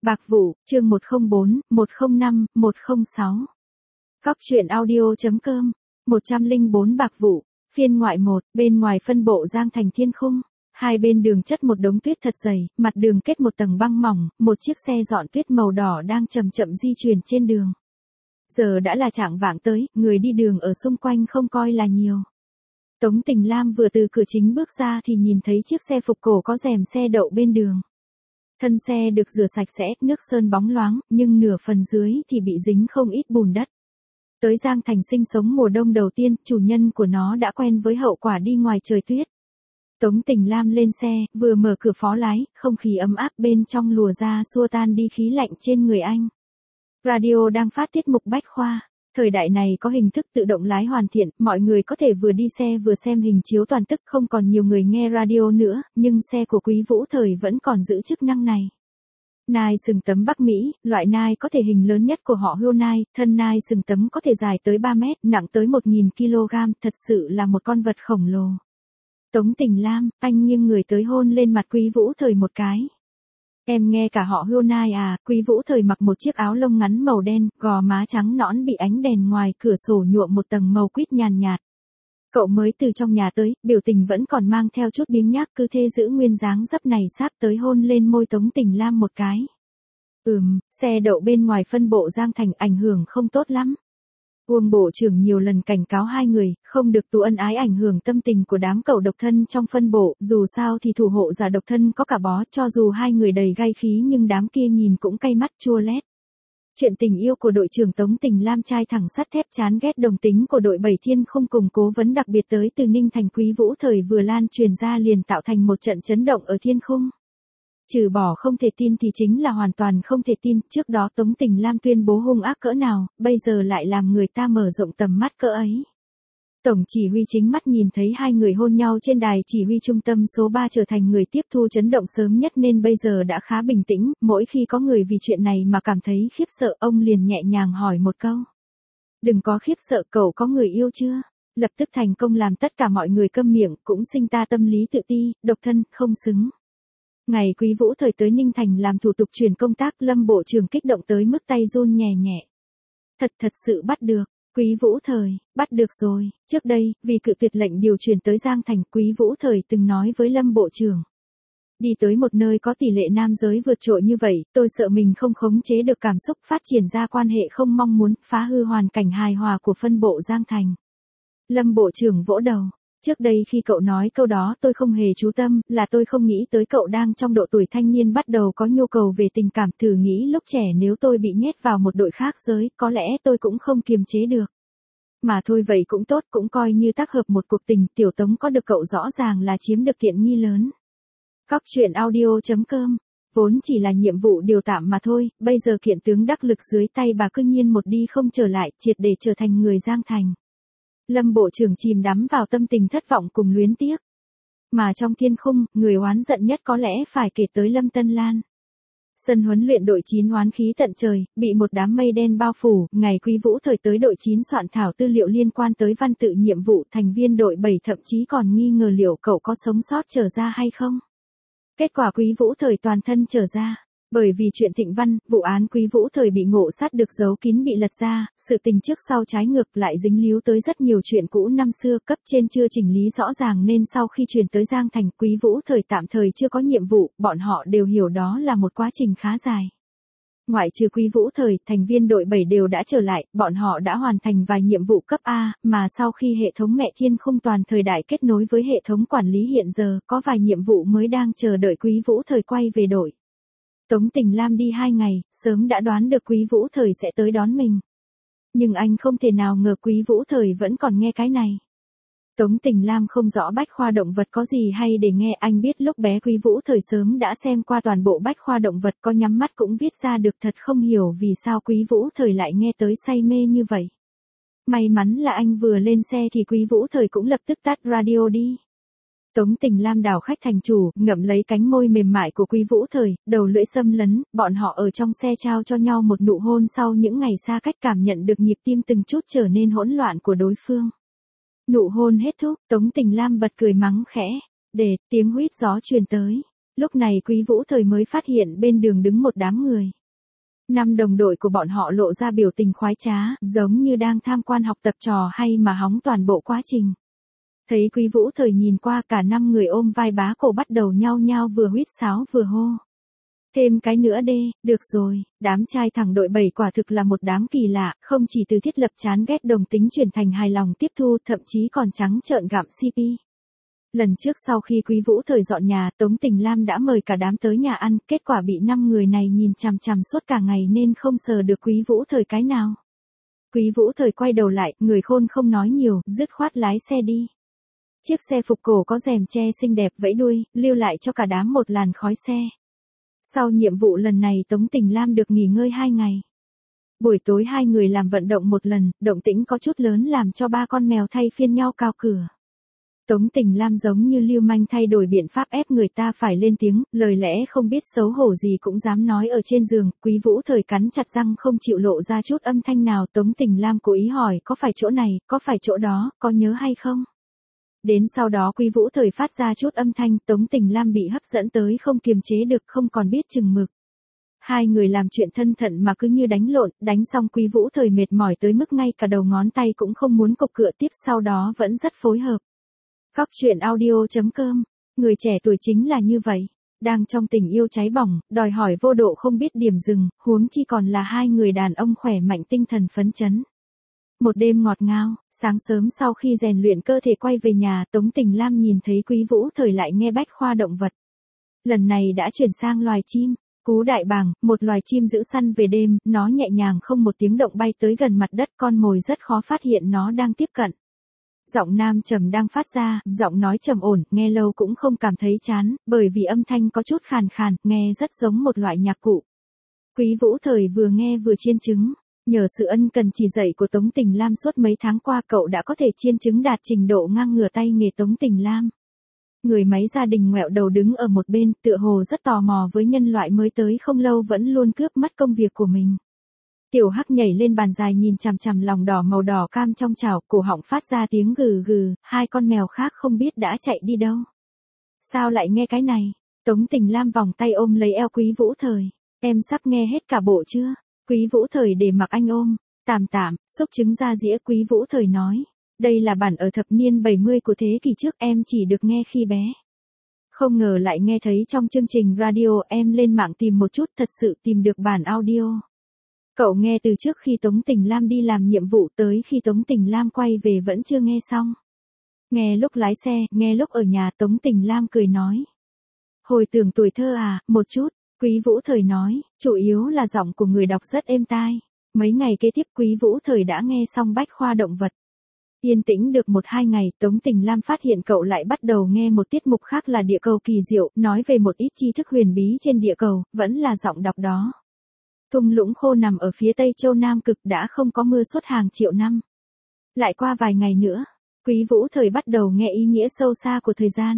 Bạc Vụ, chương 104, 105, 106. Góc truyện audio.com, 104 Bạc Vụ, phiên ngoại 1, bên ngoài phân bộ Giang Thành Thiên Khung. Hai bên đường chất một đống tuyết thật dày, mặt đường kết một tầng băng mỏng, một chiếc xe dọn tuyết màu đỏ đang chậm chậm di chuyển trên đường. Giờ đã là chạng vạng tới, người đi đường ở xung quanh không coi là nhiều. Tống Tình Lam vừa từ cửa chính bước ra thì nhìn thấy chiếc xe phục cổ có rèm xe đậu bên đường. Thân xe được rửa sạch sẽ, nước sơn bóng loáng, nhưng nửa phần dưới thì bị dính không ít bùn đất. Tới Giang Thành sinh sống mùa đông đầu tiên, chủ nhân của nó đã quen với hậu quả đi ngoài trời tuyết. Tống Tình Lam lên xe, vừa mở cửa phó lái, không khí ấm áp bên trong lùa ra xua tan đi khí lạnh trên người anh. Radio đang phát tiết mục bách khoa. Thời đại này có hình thức tự động lái hoàn thiện, mọi người có thể vừa đi xe vừa xem hình chiếu toàn tức, không còn nhiều người nghe radio nữa, nhưng xe của Quý Vũ Thời vẫn còn giữ chức năng này. Nai sừng tấm Bắc Mỹ, loại nai có thể hình lớn nhất của họ Hyundai, thân nai sừng tấm có thể dài tới 3 mét, nặng tới 1.000 kg, thật sự là một con vật khổng lồ. Tống Tình Lam, anh nghiêng người tới hôn lên mặt Quý Vũ Thời một cái. Em nghe cả họ Hyundai à? Quý Vũ Thời mặc một chiếc áo lông ngắn màu đen, gò má trắng nõn bị ánh đèn ngoài cửa sổ nhuộm một tầng màu quýt nhàn nhạt. Cậu mới từ trong nhà tới, biểu tình vẫn còn mang theo chút biếng nhác, cứ thế giữ nguyên dáng dấp này sắp tới hôn lên môi Tống Tình Lam một cái. Xe đậu bên ngoài phân bộ Giang Thành ảnh hưởng không tốt lắm. Uông bộ trưởng nhiều lần cảnh cáo hai người, không được tù ân ái ảnh hưởng tâm tình của đám cậu độc thân trong phân bộ, dù sao thì thủ hộ giả độc thân có cả bó, cho dù hai người đầy gai khí nhưng đám kia nhìn cũng cay mắt chua lét. Chuyện tình yêu của đội trưởng Tống Tình Lam trai thẳng sắt thép chán ghét đồng tính của đội 7 Thiên Khung cùng cố vấn đặc biệt tới từ Ninh Thành Quý Vũ Thời vừa lan truyền ra liền tạo thành một trận chấn động ở Thiên Khung. Trừ bỏ không thể tin thì chính là hoàn toàn không thể tin, trước đó Tống Tình Lam tuyên bố hung ác cỡ nào, bây giờ lại làm người ta mở rộng tầm mắt cỡ ấy. Tổng chỉ huy chính mắt nhìn thấy hai người hôn nhau trên đài chỉ huy trung tâm số 3 trở thành người tiếp thu chấn động sớm nhất nên bây giờ đã khá bình tĩnh, mỗi khi có người vì chuyện này mà cảm thấy khiếp sợ ông liền nhẹ nhàng hỏi một câu. Đừng có khiếp sợ, cậu có người yêu chưa? Lập tức thành công làm tất cả mọi người câm miệng, cũng sinh ta tâm lý tự ti, độc thân, không xứng. Ngày Quý Vũ Thời tới Ninh Thành làm thủ tục chuyển công tác, Lâm Bộ trưởng kích động tới mức tay run nhẹ nhẹ. Thật sự bắt được. Quý Vũ Thời, bắt được rồi. Trước đây, vì cự tuyệt lệnh điều chuyển tới Giang Thành, Quý Vũ Thời từng nói với Lâm Bộ trưởng. Đi tới một nơi có tỷ lệ nam giới vượt trội như vậy, tôi sợ mình không khống chế được cảm xúc, phát triển ra quan hệ không mong muốn, phá hư hoàn cảnh hài hòa của phân bộ Giang Thành. Lâm Bộ trưởng vỗ đầu. Trước đây khi cậu nói câu đó tôi không hề chú tâm, là tôi không nghĩ tới cậu đang trong độ tuổi thanh niên bắt đầu có nhu cầu về tình cảm, thử nghĩ lúc trẻ nếu tôi bị nhét vào một đội khác giới, có lẽ tôi cũng không kiềm chế được. Mà thôi vậy cũng tốt, cũng coi như tác hợp một cuộc tình, tiểu Tống có được cậu rõ ràng là chiếm được tiện nghi lớn. Góc truyện audio.com, vốn chỉ là nhiệm vụ điều tạm mà thôi, bây giờ kiện tướng đắc lực dưới tay bà cứ nhiên một đi không trở lại, triệt để trở thành người Giang Thành. Lâm Bộ trưởng chìm đắm vào tâm tình thất vọng cùng luyến tiếc. Mà trong Thiên Khung, người oán giận nhất có lẽ phải kể tới Lâm Tân Lan. Sân huấn luyện đội 9 oán khí tận trời, bị một đám mây đen bao phủ, ngày Quý Vũ Thời tới đội 9 soạn thảo tư liệu liên quan tới văn tự nhiệm vụ, thành viên đội 7 thậm chí còn nghi ngờ liệu cậu có sống sót trở ra hay không. Kết quả Quý Vũ Thời toàn thân trở ra. Bởi vì chuyện Thịnh Văn, vụ án Quý Vũ Thời bị ngộ sát được giấu kín bị lật ra, sự tình trước sau trái ngược lại dính líu tới rất nhiều chuyện cũ năm xưa, cấp trên chưa chỉnh lý rõ ràng nên sau khi chuyển tới Giang Thành, Quý Vũ Thời tạm thời chưa có nhiệm vụ, bọn họ đều hiểu đó là một quá trình khá dài. Ngoại trừ Quý Vũ Thời, thành viên đội 7 đều đã trở lại, bọn họ đã hoàn thành vài nhiệm vụ cấp A, mà sau khi hệ thống mẹ Thiên Khung toàn thời đại kết nối với hệ thống quản lý hiện giờ, có vài nhiệm vụ mới đang chờ đợi Quý Vũ Thời quay về đội. Tống Tình Lam đi 2 ngày, sớm đã đoán được Quý Vũ Thời sẽ tới đón mình. Nhưng anh không thể nào ngờ Quý Vũ Thời vẫn còn nghe cái này. Tống Tình Lam không rõ bách khoa động vật có gì hay để nghe, anh biết lúc bé Quý Vũ Thời sớm đã xem qua toàn bộ bách khoa động vật, có nhắm mắt cũng viết ra được, thật không hiểu vì sao Quý Vũ Thời lại nghe tới say mê như vậy. May mắn là anh vừa lên xe thì Quý Vũ Thời cũng lập tức tắt radio đi. Tống Tình Lam đảo khách thành chủ, ngậm lấy cánh môi mềm mại của Quý Vũ Thời, đầu lưỡi xâm lấn, bọn họ ở trong xe trao cho nhau một nụ hôn sau những ngày xa cách, cảm nhận được nhịp tim từng chút trở nên hỗn loạn của đối phương. Nụ hôn hết thúc, Tống Tình Lam bật cười mắng khẽ, để tiếng huýt gió truyền tới. Lúc này Quý Vũ Thời mới phát hiện bên đường đứng một đám người. 5 đồng đội của bọn họ lộ ra biểu tình khoái trá, giống như đang tham quan học tập trò hay mà hóng toàn bộ quá trình. Thấy Quý Vũ Thời nhìn qua, cả 5 người ôm vai bá cổ bắt đầu nhao nhao vừa huýt sáo vừa hô. Thêm cái nữa đê, được rồi, đám trai thẳng đội 7 quả thực là một đám kỳ lạ, không chỉ từ thiết lập chán ghét đồng tính chuyển thành hài lòng tiếp thu, thậm chí còn trắng trợn gặm CP. Lần trước sau khi Quý Vũ Thời dọn nhà, Tống Tình Lam đã mời cả đám tới nhà ăn, kết quả bị 5 người này nhìn chằm chằm suốt cả ngày nên không sờ được Quý Vũ Thời cái nào. Quý Vũ Thời quay đầu lại, người khôn không nói nhiều, dứt khoát lái xe đi. Chiếc xe phục cổ có rèm che xinh đẹp vẫy đuôi, lưu lại cho cả đám một làn khói xe. Sau nhiệm vụ lần này Tống Tình Lam được nghỉ ngơi 2 ngày. Buổi tối 2 người làm vận động một lần, động tĩnh có chút lớn làm cho 3 con mèo thay phiên nhau cào cửa. Tống Tình Lam giống như lưu manh thay đổi biện pháp ép người ta phải lên tiếng, lời lẽ không biết xấu hổ gì cũng dám nói ở trên giường. Quý Vũ Thời cắn chặt răng không chịu lộ ra chút âm thanh nào. Tống Tình Lam cố ý hỏi, có phải chỗ này, có phải chỗ đó, có nhớ hay không? Đến sau đó Quý Vũ Thời phát ra chút âm thanh, Tống Tình Lam bị hấp dẫn tới không kiềm chế được, không còn biết chừng mực. 2 người làm chuyện thân thận mà cứ như đánh lộn, đánh xong Quý Vũ Thời mệt mỏi tới mức ngay cả đầu ngón tay cũng không muốn cộc cựa tiếp, sau đó vẫn rất phối hợp. Góc truyện audio.com, người trẻ tuổi chính là như vậy, đang trong tình yêu cháy bỏng, đòi hỏi vô độ không biết điểm dừng, huống chi còn là 2 người đàn ông khỏe mạnh tinh thần phấn chấn. Một đêm ngọt ngào, sáng sớm sau khi rèn luyện cơ thể quay về nhà, Tống Tình Lam nhìn thấy Quý Vũ Thời lại nghe bách khoa động vật. Lần này đã chuyển sang loài chim, cú đại bàng, một loài chim giữ săn về đêm, nó nhẹ nhàng không một tiếng động bay tới gần mặt đất, con mồi rất khó phát hiện nó đang tiếp cận. Giọng nam trầm đang phát ra, giọng nói trầm ổn, nghe lâu cũng không cảm thấy chán, bởi vì âm thanh có chút khàn khàn, nghe rất giống một loại nhạc cụ. Quý Vũ Thời vừa nghe vừa chiên trứng. Nhờ sự ân cần chỉ dạy của Tống Tình Lam suốt mấy tháng qua, cậu đã có thể chiên trứng đạt trình độ ngang ngửa tay nghề Tống Tình Lam. Người máy gia đình ngoẹo đầu đứng ở một bên, tựa hồ rất tò mò với nhân loại mới tới không lâu vẫn luôn cướp mất công việc của mình. Tiểu Hắc nhảy lên bàn dài nhìn chằm chằm lòng đỏ màu đỏ cam trong chảo, cổ họng phát ra tiếng gừ gừ, 2 con mèo khác không biết đã chạy đi đâu. Sao lại nghe cái này? Tống Tình Lam vòng tay ôm lấy eo Quý Vũ Thời. Em sắp nghe hết cả bộ chưa? Quý Vũ Thời để mặc anh ôm. Tạm tạm, xúc trứng ra dĩa. Quý Vũ Thời nói. Đây là bản ở thập niên 70 của thế kỷ trước, em chỉ được nghe khi bé. Không ngờ lại nghe thấy trong chương trình radio. Em lên mạng tìm một chút, thật sự tìm được bản audio. Cậu nghe từ trước khi Tống Tình Lam đi làm nhiệm vụ tới khi Tống Tình Lam quay về vẫn chưa nghe xong. Nghe lúc lái xe, nghe lúc ở nhà. Tống Tình Lam cười nói. Hồi tưởng tuổi thơ à, một chút. Quý Vũ Thời nói, chủ yếu là giọng của người đọc rất êm tai. Mấy ngày kế tiếp Quý Vũ Thời đã nghe xong bách khoa động vật. Yên tĩnh được 1-2 ngày, Tống Tình Lam phát hiện cậu lại bắt đầu nghe một tiết mục khác là Địa cầu kỳ diệu, nói về một ít tri thức huyền bí trên địa cầu, vẫn là giọng đọc đó. Thung lũng khô nằm ở phía tây châu Nam Cực đã không có mưa suốt hàng triệu năm. Lại qua vài ngày nữa, Quý Vũ Thời bắt đầu nghe ý nghĩa sâu xa của thời gian.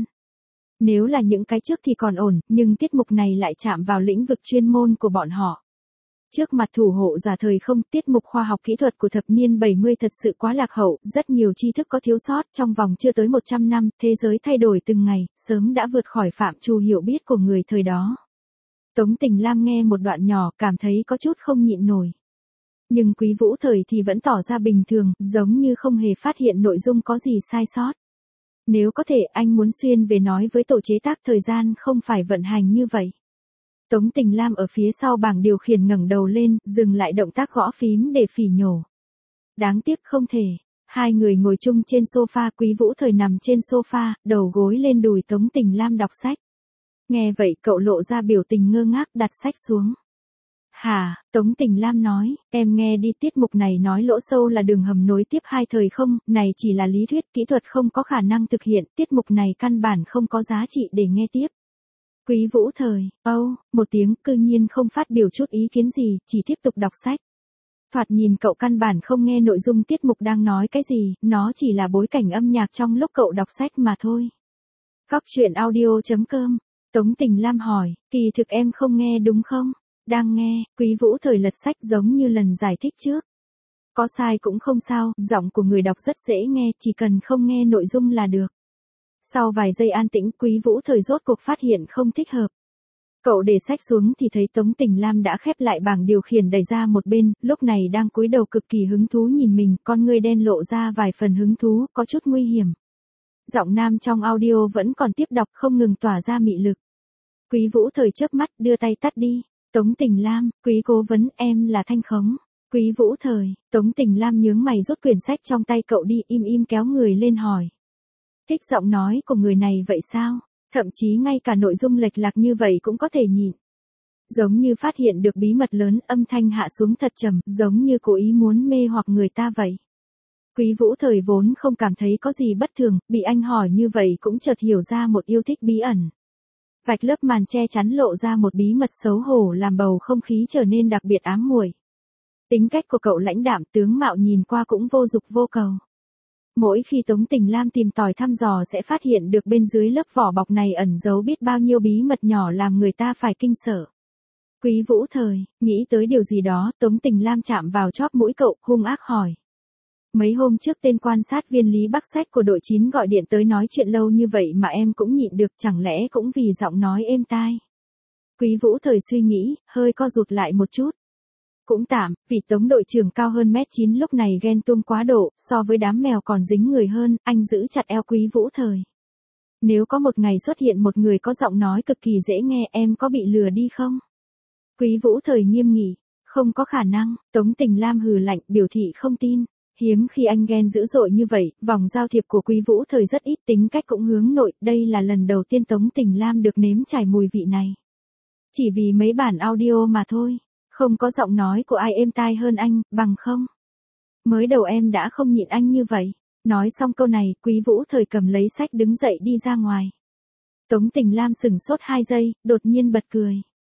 Nếu là những cái trước thì còn ổn, nhưng tiết mục này lại chạm vào lĩnh vực chuyên môn của bọn họ. Trước mặt thủ hộ giả thời không, tiết mục khoa học kỹ thuật của thập niên 70 thật sự quá lạc hậu, rất nhiều tri thức có thiếu sót. Trong vòng chưa tới 100 năm, thế giới thay đổi từng ngày, sớm đã vượt khỏi phạm trù hiểu biết của người thời đó. Tống Tình Lam nghe một đoạn nhỏ, cảm thấy có chút không nhịn nổi. Nhưng Quý Vũ Thời thì vẫn tỏ ra bình thường, giống như không hề phát hiện nội dung có gì sai sót. Nếu có thể, anh muốn xuyên về nói với tổ chế tác thời gian không phải vận hành như vậy. Tống Tình Lam ở phía sau bảng điều khiển ngẩng đầu lên, dừng lại động tác gõ phím để phỉ nhổ. Đáng tiếc không thể. 2 người ngồi chung trên sofa, Quý Vũ Thời nằm trên sofa, đầu gối lên đùi Tống Tình Lam đọc sách. Nghe vậy cậu lộ ra biểu tình ngơ ngác, đặt sách xuống. Hả, Tống Tình Lam nói, em nghe đi, tiết mục này nói lỗ sâu là đường hầm nối tiếp 2 thời không, này chỉ là lý thuyết, kỹ thuật không có khả năng thực hiện, tiết mục này căn bản không có giá trị để nghe tiếp. Quý Vũ Thời, một tiếng, cư nhiên không phát biểu chút ý kiến gì, chỉ tiếp tục đọc sách. Thoạt nhìn cậu căn bản không nghe nội dung tiết mục đang nói cái gì, nó chỉ là bối cảnh âm nhạc trong lúc cậu đọc sách mà thôi. Góc truyện audio.com, Tống Tình Lam hỏi, kỳ thực em không nghe đúng không? Đang nghe. Quý Vũ Thời lật sách giống như lần giải thích trước. Có sai cũng không sao, giọng của người đọc rất dễ nghe, chỉ cần không nghe nội dung là được. Sau vài giây an tĩnh, Quý Vũ Thời rốt cuộc phát hiện không thích hợp. Cậu để sách xuống thì thấy Tống Tình Lam đã khép lại bảng điều khiển đẩy ra một bên, lúc này đang cúi đầu cực kỳ hứng thú nhìn mình, con ngươi đen lộ ra vài phần hứng thú, có chút nguy hiểm. Giọng nam trong audio vẫn còn tiếp đọc không ngừng tỏa ra mị lực. Quý Vũ Thời chớp mắt, đưa tay tắt đi. Tống Tình Lam, Quý cố vấn, em là Thanh Khống. Quý Vũ Thời, Tống Tình Lam nhướng mày rút quyển sách trong tay cậu đi, im kéo người lên hỏi. Thích giọng nói của người này vậy sao? Thậm chí ngay cả nội dung lệch lạc như vậy cũng có thể nhịn. Giống như phát hiện được bí mật lớn, âm thanh hạ xuống thật trầm, giống như cố ý muốn mê hoặc người ta vậy. Quý Vũ Thời vốn không cảm thấy có gì bất thường, bị anh hỏi như vậy cũng chợt hiểu ra một yêu thích bí ẩn. Vạch lớp màn che chắn lộ ra một bí mật xấu hổ làm bầu không khí trở nên đặc biệt ám muội. Tính cách của cậu lãnh đạm, tướng mạo nhìn qua cũng vô dục vô cầu. Mỗi khi Tống Tình Lam tìm tòi thăm dò sẽ phát hiện được bên dưới lớp vỏ bọc này ẩn giấu biết bao nhiêu bí mật nhỏ làm người ta phải kinh sợ. Quý Vũ Thời, nghĩ tới điều gì đó, Tống Tình Lam chạm vào chóp mũi cậu, hung ác hỏi. Mấy hôm trước tên quan sát viên Lý Bắc Sách của đội 9 gọi điện tới nói chuyện lâu như vậy mà em cũng nhịn được, chẳng lẽ cũng vì giọng nói êm tai. Quý Vũ Thời suy nghĩ, hơi co rụt lại một chút. Cũng tạm, vì Tống đội trưởng cao hơn mét 9 lúc này ghen tuông quá độ, so với đám mèo còn dính người hơn, anh giữ chặt eo Quý Vũ Thời. Nếu có một ngày xuất hiện một người có giọng nói cực kỳ dễ nghe, em có bị lừa đi không? Quý Vũ Thời nghiêm nghị, không có khả năng. Tống Tình Lam hừ lạnh, biểu thị không tin. Hiếm khi anh ghen dữ dội như vậy, vòng giao thiệp của Quý Vũ Thời rất ít, tính cách cũng hướng nội, đây là lần đầu tiên Tống Tình Lam được nếm trải mùi vị này. Chỉ vì mấy bản audio mà thôi. Không có giọng nói của ai êm tai hơn anh, bằng không? Mới đầu em đã không nhịn anh như vậy. Nói xong câu này, Quý Vũ Thời cầm lấy sách đứng dậy đi ra ngoài. Tống Tình Lam sững sốt 2 giây, đột nhiên bật cười.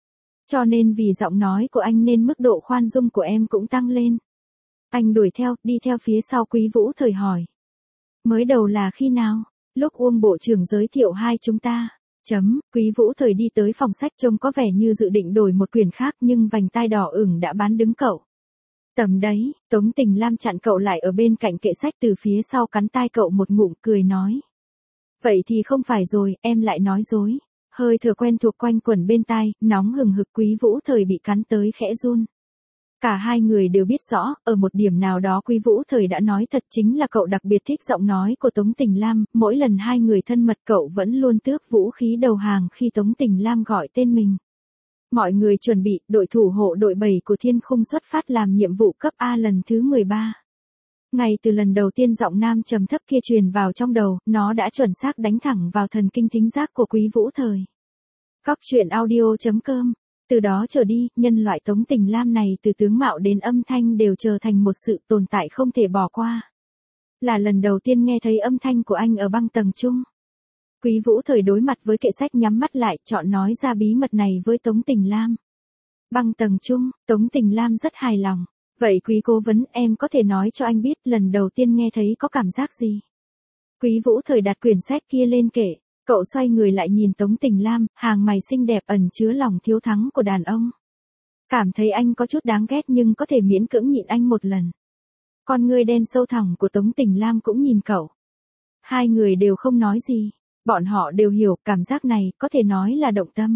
Cho nên vì giọng nói của anh nên mức độ khoan dung của em cũng tăng lên. Anh đuổi theo, đi theo phía sau Quý Vũ Thời hỏi. Mới đầu là khi nào? Lúc Uông Bộ trưởng giới thiệu hai chúng ta. Quý Vũ Thời đi tới phòng sách trông có vẻ như dự định đổi một quyển khác nhưng vành tai đỏ ửng đã bán đứng cậu. Tầm đấy, Tống Tình Lam chặn cậu lại ở bên cạnh kệ sách từ phía sau cắn tai cậu một ngụm cười nói. Vậy thì không phải rồi, em lại nói dối. Hơi thở quen thuộc quanh quẩn bên tai, nóng hừng hực. Quý Vũ Thời bị cắn tới khẽ run. Cả hai người đều biết rõ, ở một điểm nào đó Quý Vũ Thời đã nói thật, chính là cậu đặc biệt thích giọng nói của Tống Tình Lam, mỗi lần hai người thân mật cậu vẫn luôn tước vũ khí đầu hàng khi Tống Tình Lam gọi tên mình. Mọi người chuẩn bị, đội thủ hộ đội 7 của Thiên Khung xuất phát làm nhiệm vụ cấp A lần thứ 13. Ngay từ lần đầu tiên giọng nam trầm thấp kia truyền vào trong đầu, nó đã chuẩn xác đánh thẳng vào thần kinh thính giác của Quý Vũ Thời. Cóc truyện audio.com. Từ đó trở đi, nhân loại Tống Tình Lam này từ tướng mạo đến âm thanh đều trở thành một sự tồn tại không thể bỏ qua. Là lần đầu tiên nghe thấy âm thanh của anh ở băng tầng chung. Quý Vũ Thời đối mặt với kệ sách nhắm mắt lại, chọn nói ra bí mật này với Tống Tình Lam. Băng tầng chung, Tống Tình Lam rất hài lòng. Vậy Quý cố vấn, em có thể nói cho anh biết lần đầu tiên nghe thấy có cảm giác gì? Quý Vũ Thời đặt quyển sách kia lên kệ. Cậu xoay người lại nhìn Tống Tình Lam, hàng mày xinh đẹp ẩn chứa lòng thiếu thắng của đàn ông. Cảm thấy anh có chút đáng ghét nhưng có thể miễn cưỡng nhịn anh một lần. Con ngươi đen sâu thẳm của Tống Tình Lam cũng nhìn cậu. Hai người đều không nói gì. Bọn họ đều hiểu cảm giác này có thể nói là động tâm.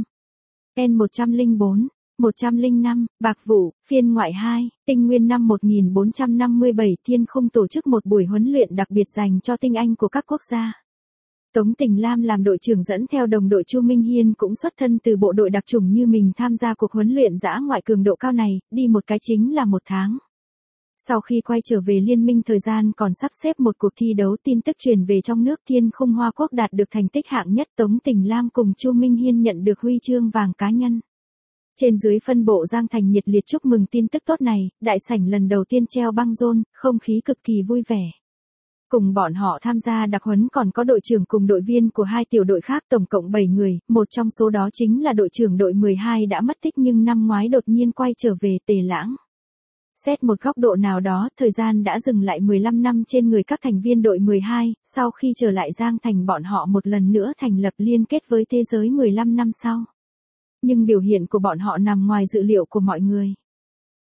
N104, 105, Bạc Vũ, phiên ngoại 2, Tinh Nguyên năm 1457 Thiên Khung tổ chức một buổi huấn luyện đặc biệt dành cho tinh anh của các quốc gia. Tống Tình Lam làm đội trưởng dẫn theo đồng đội Chu Minh Hiên cũng xuất thân từ bộ đội đặc chủng như mình tham gia cuộc huấn luyện dã ngoại cường độ cao này, đi một cái chính là 1 tháng. Sau khi quay trở về liên minh thời gian còn sắp xếp một cuộc thi đấu, tin tức truyền về trong nước Thiên Khung Hoa Quốc đạt được thành tích hạng nhất, Tống Tình Lam cùng Chu Minh Hiên nhận được huy chương vàng cá nhân. Trên dưới phân bộ Giang Thành nhiệt liệt chúc mừng tin tức tốt này, đại sảnh lần đầu tiên treo băng rôn, không khí cực kỳ vui vẻ. Cùng bọn họ tham gia đặc huấn còn có đội trưởng cùng đội viên của 2 tiểu đội khác, tổng cộng 7 người, một trong số đó chính là đội trưởng đội 12 đã mất tích nhưng năm ngoái đột nhiên quay trở về, Tề Lãng. Xét một góc độ nào đó, thời gian đã dừng lại 15 năm trên người các thành viên đội 12, sau khi trở lại Giang Thành bọn họ một lần nữa thành lập liên kết với thế giới 15 năm sau. Nhưng biểu hiện của bọn họ nằm ngoài dự liệu của mọi người.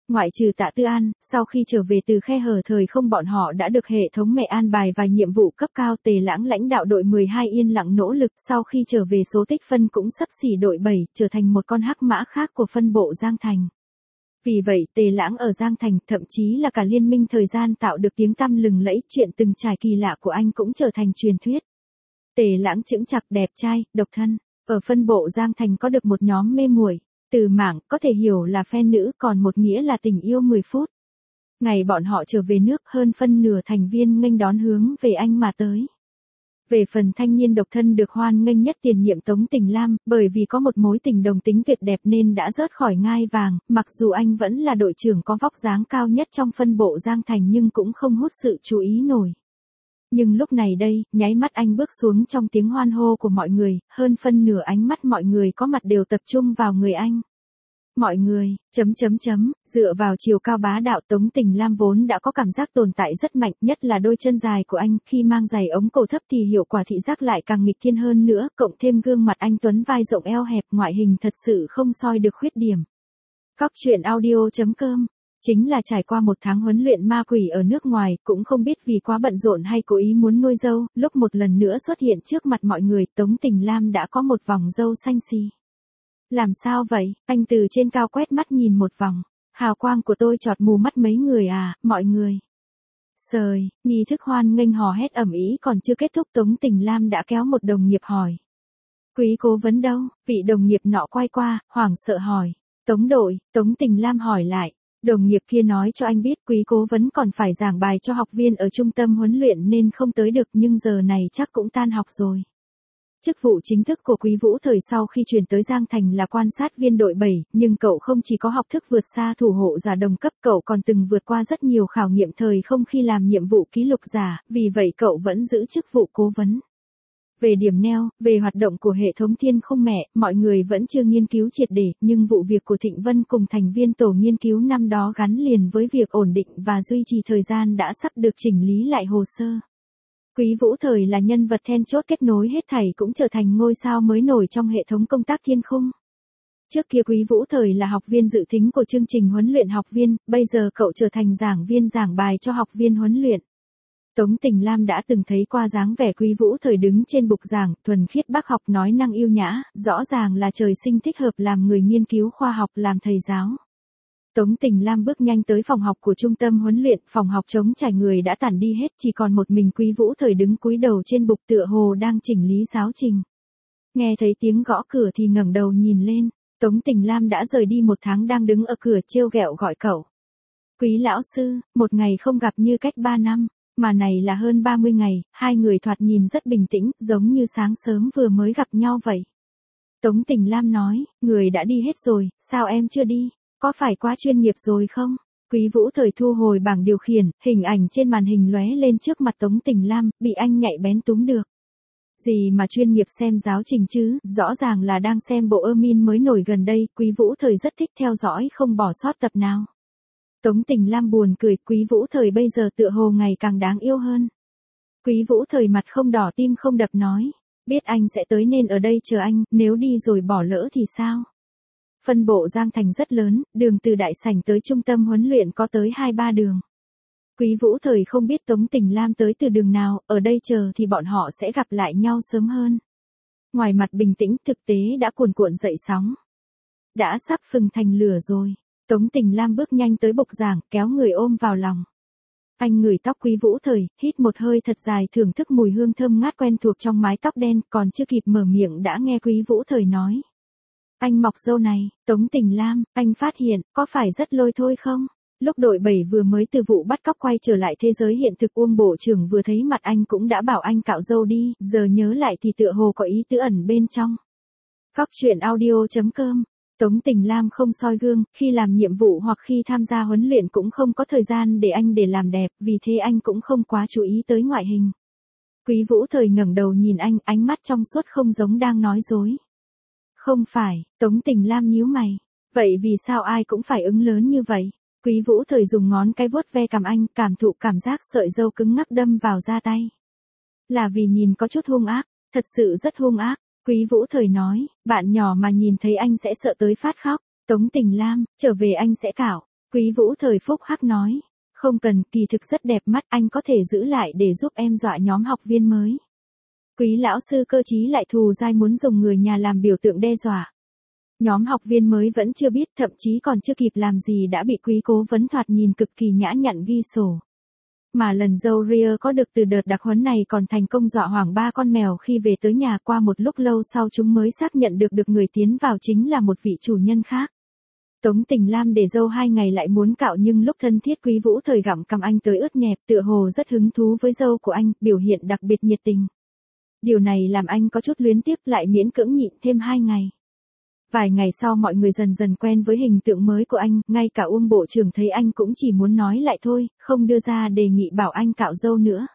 Ngoại trừ Tạ Tư An, sau khi trở về từ khe hở thời không bọn họ đã được hệ thống mẹ an bài vài nhiệm vụ cấp cao. Tề Lãng lãnh đạo đội 12 yên lặng nỗ lực, sau khi trở về số tích phân cũng xấp xỉ đội 7, trở thành một con hắc mã khác của phân bộ Giang Thành. Vì vậy Tề Lãng ở Giang Thành, thậm chí là cả liên minh thời gian tạo được tiếng tăm lừng lẫy, chuyện từng trải kỳ lạ của anh cũng trở thành truyền thuyết. Tề Lãng chững chạc, đẹp trai, độc thân, ở phân bộ Giang Thành có được một nhóm mê muội. Từ mảng có thể hiểu là fan nữ, còn một nghĩa là tình yêu 10 phút. Ngày bọn họ trở về nước, hơn phân nửa thành viên nghênh đón hướng về anh mà tới. Về phần thanh niên độc thân được hoan nghênh nhất, tiền nhiệm Tống Tình Lam, bởi vì có một mối tình đồng tính tuyệt đẹp nên đã rớt khỏi ngai vàng, mặc dù anh vẫn là đội trưởng có vóc dáng cao nhất trong phân bộ Giang Thành nhưng cũng không hút sự chú ý nổi. Nhưng lúc này đây, nháy mắt anh bước xuống trong tiếng hoan hô của mọi người, hơn phân nửa ánh mắt mọi người có mặt đều tập trung vào người anh. Mọi người, dựa vào chiều cao bá đạo, Tống Tình Lam vốn đã có cảm giác tồn tại rất mạnh, nhất là đôi chân dài của anh, khi mang giày ống cổ thấp thì hiệu quả thị giác lại càng nghịch thiên hơn nữa, cộng thêm gương mặt anh tuấn, vai rộng eo hẹp, ngoại hình thật sự không soi được khuyết điểm. Cóc truyện audio.com. Chính là trải qua một tháng huấn luyện ma quỷ ở nước ngoài, cũng không biết vì quá bận rộn hay cố ý muốn nuôi dâu, lúc một lần nữa xuất hiện trước mặt mọi người, Tống Tình Lam đã có một vòng râu xanh xì. Làm sao vậy? Anh từ trên cao quét mắt nhìn một vòng. Hào quang của tôi chọt mù mắt mấy người à, mọi người. Sời, nghi thức hoan nghênh hò hét ầm ĩ còn chưa kết thúc, Tống Tình Lam đã kéo một đồng nghiệp hỏi. Quý cố vấn đâu? Vị đồng nghiệp nọ quay qua, hoảng sợ hỏi. Tống đội, Tống Tình Lam hỏi lại. Đồng nghiệp kia nói cho anh biết quý cố vấn còn phải giảng bài cho học viên ở trung tâm huấn luyện nên không tới được, nhưng giờ này chắc cũng tan học rồi. Chức vụ chính thức của Quý Vũ Thời sau khi chuyển tới Giang Thành là quan sát viên đội 7, nhưng cậu không chỉ có học thức vượt xa thủ hộ giả đồng cấp, cậu còn từng vượt qua rất nhiều khảo nghiệm thời không khi làm nhiệm vụ ký lục giả, vì vậy cậu vẫn giữ chức vụ cố vấn. Về điểm neo, về hoạt động của hệ thống thiên không mẹ, mọi người vẫn chưa nghiên cứu triệt để, nhưng vụ việc của Thịnh Vân cùng thành viên tổ nghiên cứu năm đó gắn liền với việc ổn định và duy trì thời gian đã sắp được chỉnh lý lại hồ sơ. Quý Vũ Thời là nhân vật then chốt kết nối hết thảy, cũng trở thành ngôi sao mới nổi trong hệ thống công tác thiên khung. Trước kia Quý Vũ Thời là học viên dự tính của chương trình huấn luyện học viên, bây giờ cậu trở thành giảng viên giảng bài cho học viên huấn luyện. Tống Tình Lam đã từng thấy qua dáng vẻ Quý Vũ Thời đứng trên bục giảng, thuần khiết bác học, nói năng yêu nhã, rõ ràng là trời sinh thích hợp làm người nghiên cứu khoa học, làm thầy giáo. Tống Tình Lam bước nhanh tới phòng học của trung tâm huấn luyện, phòng học trống trải, người đã tản đi hết, chỉ còn một mình Quý Vũ Thời đứng cúi đầu trên bục, tựa hồ đang chỉnh lý giáo trình. Nghe thấy tiếng gõ cửa thì ngẩng đầu nhìn lên, Tống Tình Lam đã rời đi một tháng đang đứng ở cửa trêu ghẹo gọi cậu. Quý lão sư, một ngày không gặp như cách 3 năm, mà này là hơn 30 ngày, hai người thoạt nhìn rất bình tĩnh, giống như sáng sớm vừa mới gặp nhau vậy. Tống Tình Lam nói, người đã đi hết rồi, sao em chưa đi? Có phải quá chuyên nghiệp rồi không? Quý Vũ Thời thu hồi bảng điều khiển, hình ảnh trên màn hình lóe lên trước mặt Tống Tình Lam, bị anh nhạy bén túm được. Gì mà chuyên nghiệp xem giáo trình chứ, rõ ràng là đang xem bộ Ermin mới nổi gần đây, Quý Vũ Thời rất thích theo dõi không bỏ sót tập nào. Tống Tình Lam buồn cười, Quý Vũ Thời bây giờ tựa hồ ngày càng đáng yêu hơn. Quý Vũ Thời mặt không đỏ tim không đập nói, biết anh sẽ tới nên ở đây chờ anh, nếu đi rồi bỏ lỡ thì sao? Phân bộ Giang Thành rất lớn, đường từ đại sảnh tới trung tâm huấn luyện có tới 2-3 đường. Quý Vũ Thời không biết Tống Tình Lam tới từ đường nào, ở đây chờ thì bọn họ sẽ gặp lại nhau sớm hơn. Ngoài mặt bình tĩnh, thực tế đã cuồn cuộn dậy sóng. Đã sắp phừng thành lửa rồi. Tống Tình Lam bước nhanh tới bục giảng, kéo người ôm vào lòng. Anh ngửi tóc Quý Vũ Thời, hít một hơi thật dài, thưởng thức mùi hương thơm ngát quen thuộc trong mái tóc đen, còn chưa kịp mở miệng đã nghe Quý Vũ Thời nói. Anh mọc râu này, Tống Tình Lam, anh phát hiện, có phải rất lôi thôi không? Lúc đội 7 vừa mới từ vụ bắt cóc quay trở lại thế giới hiện thực, Uông bộ trưởng vừa thấy mặt anh cũng đã bảo anh cạo râu đi, giờ nhớ lại thì tựa hồ có ý tứ ẩn bên trong. Cóc truyện audio.com. Tống Tình Lam không soi gương, khi làm nhiệm vụ hoặc khi tham gia huấn luyện cũng không có thời gian để anh để làm đẹp, vì thế anh cũng không quá chú ý tới ngoại hình. Quý Vũ Thời ngẩng đầu nhìn anh, ánh mắt trong suốt không giống đang nói dối. Không phải, Tống Tình Lam nhíu mày. Vậy vì sao ai cũng phải ứng lớn như vậy? Quý Vũ Thời dùng ngón cái vuốt ve cằm anh, cảm thụ cảm giác sợi râu cứng ngắc đâm vào da tay. Là vì nhìn có chút hung ác, thật sự rất hung ác. Quý Vũ Thời nói, bạn nhỏ mà nhìn thấy anh sẽ sợ tới phát khóc. Tống Tình Lam, trở về anh sẽ cạo. Quý Vũ thời phúc hắc nói. Không cần, kỳ thực rất đẹp mắt, anh có thể giữ lại để giúp em dọa nhóm học viên mới. Quý lão sư cơ trí lại thù dai muốn dùng người nhà làm biểu tượng đe dọa. Nhóm học viên mới vẫn chưa biết, thậm chí còn chưa kịp làm gì đã bị quý cố vấn thoạt nhìn cực kỳ nhã nhặn ghi sổ. Mà lần dâu ria có được từ đợt đặc huấn này còn thành công dọa hoảng 3 con mèo khi về tới nhà, qua một lúc lâu sau chúng mới xác nhận được người tiến vào chính là một vị chủ nhân khác. Tống Tình Lam để dâu 2 ngày lại muốn cạo, nhưng lúc thân thiết Quý Vũ thời gặm cằm anh tới ướt nhẹp, tựa hồ rất hứng thú với dâu của anh, biểu hiện đặc biệt nhiệt tình. Điều này làm anh có chút luyến tiếc, lại miễn cưỡng nhịn thêm 2 ngày. Vài ngày sau mọi người dần dần quen với hình tượng mới của anh, ngay cả Uông bộ trưởng thấy anh cũng chỉ muốn nói lại thôi, không đưa ra đề nghị bảo anh cạo râu nữa.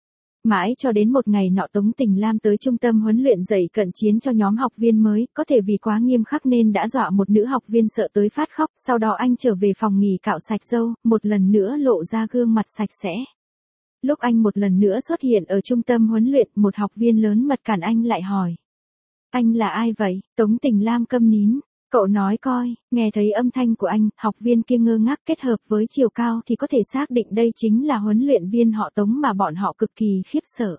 Mãi cho đến một ngày nọ Tống Tình Lam tới trung tâm huấn luyện dạy cận chiến cho nhóm học viên mới, có thể vì quá nghiêm khắc nên đã dọa một nữ học viên sợ tới phát khóc, sau đó anh trở về phòng nghỉ cạo sạch râu, một lần nữa lộ ra gương mặt sạch sẽ. Lúc anh một lần nữa xuất hiện ở trung tâm huấn luyện, một học viên lớn mật cản anh lại hỏi. Anh là ai vậy? Tống Tình Lam câm nín. Cậu nói coi, nghe thấy âm thanh của anh, học viên kia ngơ ngác, kết hợp với chiều cao thì có thể xác định đây chính là huấn luyện viên họ Tống mà bọn họ cực kỳ khiếp sợ.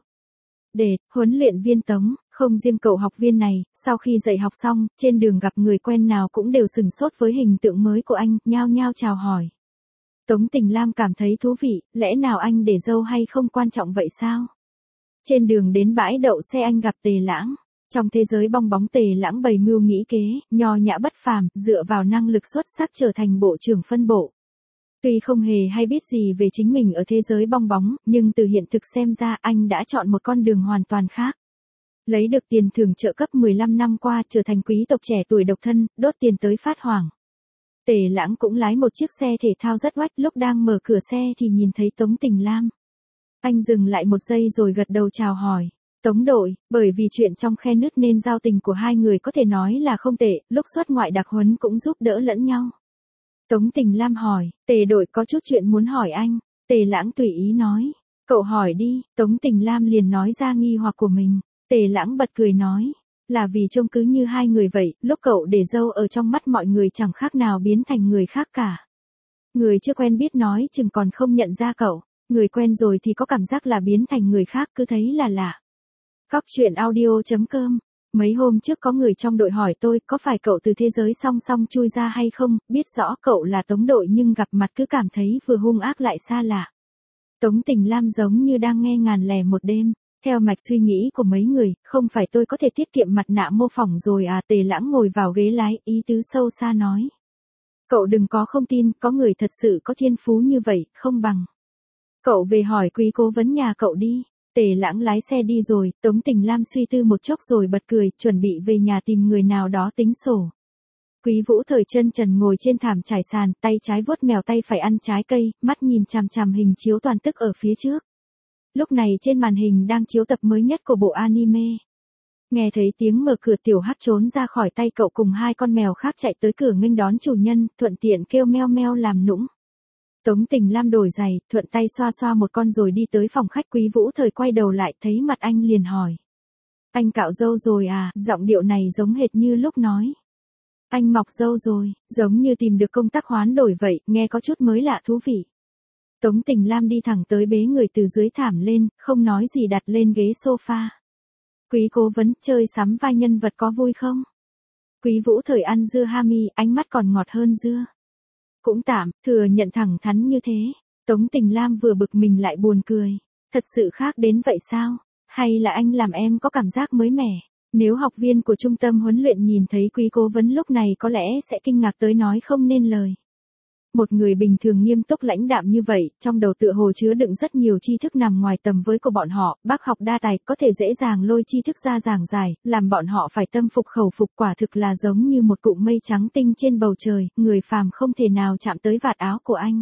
Huấn luyện viên Tống, không riêng cậu học viên này, sau khi dạy học xong, trên đường gặp người quen nào cũng đều sửng sốt với hình tượng mới của anh, nhao nhao chào hỏi. Tống Tình Lam cảm thấy thú vị, lẽ nào anh để dâu hay không quan trọng vậy sao? Trên đường đến bãi đậu xe anh gặp Tề Lãng. Trong thế giới bong bóng Tề Lãng bày mưu nghĩ kế, nho nhã bất phàm, dựa vào năng lực xuất sắc trở thành bộ trưởng phân bộ. Tuy không hề hay biết gì về chính mình ở thế giới bong bóng, nhưng từ hiện thực xem ra anh đã chọn một con đường hoàn toàn khác. Lấy được tiền thưởng trợ cấp 15 năm qua, trở thành quý tộc trẻ tuổi độc thân, đốt tiền tới phát hoảng. Tề Lãng cũng lái một chiếc xe thể thao rất oách, lúc đang mở cửa xe thì nhìn thấy Tống Tình Lam. Anh dừng lại một giây rồi gật đầu chào hỏi. Tống đội, bởi vì chuyện trong khe nứt nên giao tình của hai người có thể nói là không tệ, lúc xuất ngoại đặc huấn cũng giúp đỡ lẫn nhau. Tống Tình Lam hỏi, Tề đội có chút chuyện muốn hỏi anh. Tề Lãng tùy ý nói, cậu hỏi đi. Tống Tình Lam liền nói ra nghi hoặc của mình. Tề Lãng bật cười nói, là vì trông cứ như hai người vậy, lúc cậu để dâu ở trong mắt mọi người chẳng khác nào biến thành người khác cả. Người chưa quen biết nói chừng còn không nhận ra cậu, người quen rồi thì có cảm giác là biến thành người khác, cứ thấy là lạ. Cóc truyện audio.com. Mấy hôm trước có người trong đội hỏi tôi có phải cậu từ thế giới song song chui ra hay không, biết rõ cậu là Tống đội nhưng gặp mặt cứ cảm thấy vừa hung ác lại xa lạ. Tống Tình Lam giống như đang nghe ngàn lẻ một đêm. Theo mạch suy nghĩ của mấy người, không phải tôi có thể tiết kiệm mặt nạ mô phỏng rồi à? Tề Lãng ngồi vào ghế lái, ý tứ sâu xa nói. Cậu đừng có không tin, có người thật sự có thiên phú như vậy, không bằng. Cậu về hỏi quý cố vấn nhà cậu đi. Tề Lãng lái xe đi rồi, Tống Tình Lam suy tư một chốc rồi bật cười, chuẩn bị về nhà tìm người nào đó tính sổ. Quý Vũ thời chân trần ngồi trên thảm trải sàn, tay trái vuốt mèo tay phải ăn trái cây, mắt nhìn chằm chằm hình chiếu toàn tức ở phía trước. Lúc này trên màn hình đang chiếu tập mới nhất của bộ anime. Nghe thấy tiếng mở cửa, Tiểu Hắc trốn ra khỏi tay cậu cùng hai con mèo khác chạy tới cửa nghênh đón chủ nhân, thuận tiện kêu meo meo làm nũng. Tống Tình Lam đổi giày, thuận tay xoa xoa một con rồi đi tới phòng khách. Quý Vũ thời quay đầu lại thấy mặt anh liền hỏi. Anh cạo râu rồi à? Giọng điệu này giống hệt như lúc nói. Anh mọc râu rồi, giống như tìm được công tác hoán đổi vậy, nghe có chút mới lạ thú vị. Tống Tình Lam đi thẳng tới bế người từ dưới thảm lên, không nói gì đặt lên ghế sofa. Quý cố vấn, chơi sắm vai nhân vật có vui không? Quý Vũ thời ăn dưa hami, ánh mắt còn ngọt hơn dưa. Cũng tạm, thừa nhận thẳng thắn như thế. Tống Tình Lam vừa bực mình lại buồn cười. Thật sự khác đến vậy sao? Hay là anh làm em có cảm giác mới mẻ? Nếu học viên của trung tâm huấn luyện nhìn thấy quý cố vấn lúc này có lẽ sẽ kinh ngạc tới nói không nên lời. Một người bình thường nghiêm túc lãnh đạm như vậy, trong đầu tựa hồ chứa đựng rất nhiều tri thức nằm ngoài tầm với của bọn họ, bác học đa tài, có thể dễ dàng lôi tri thức ra giảng giải, làm bọn họ phải tâm phục khẩu phục, quả thực là giống như một cụm mây trắng tinh trên bầu trời, người phàm không thể nào chạm tới vạt áo của anh.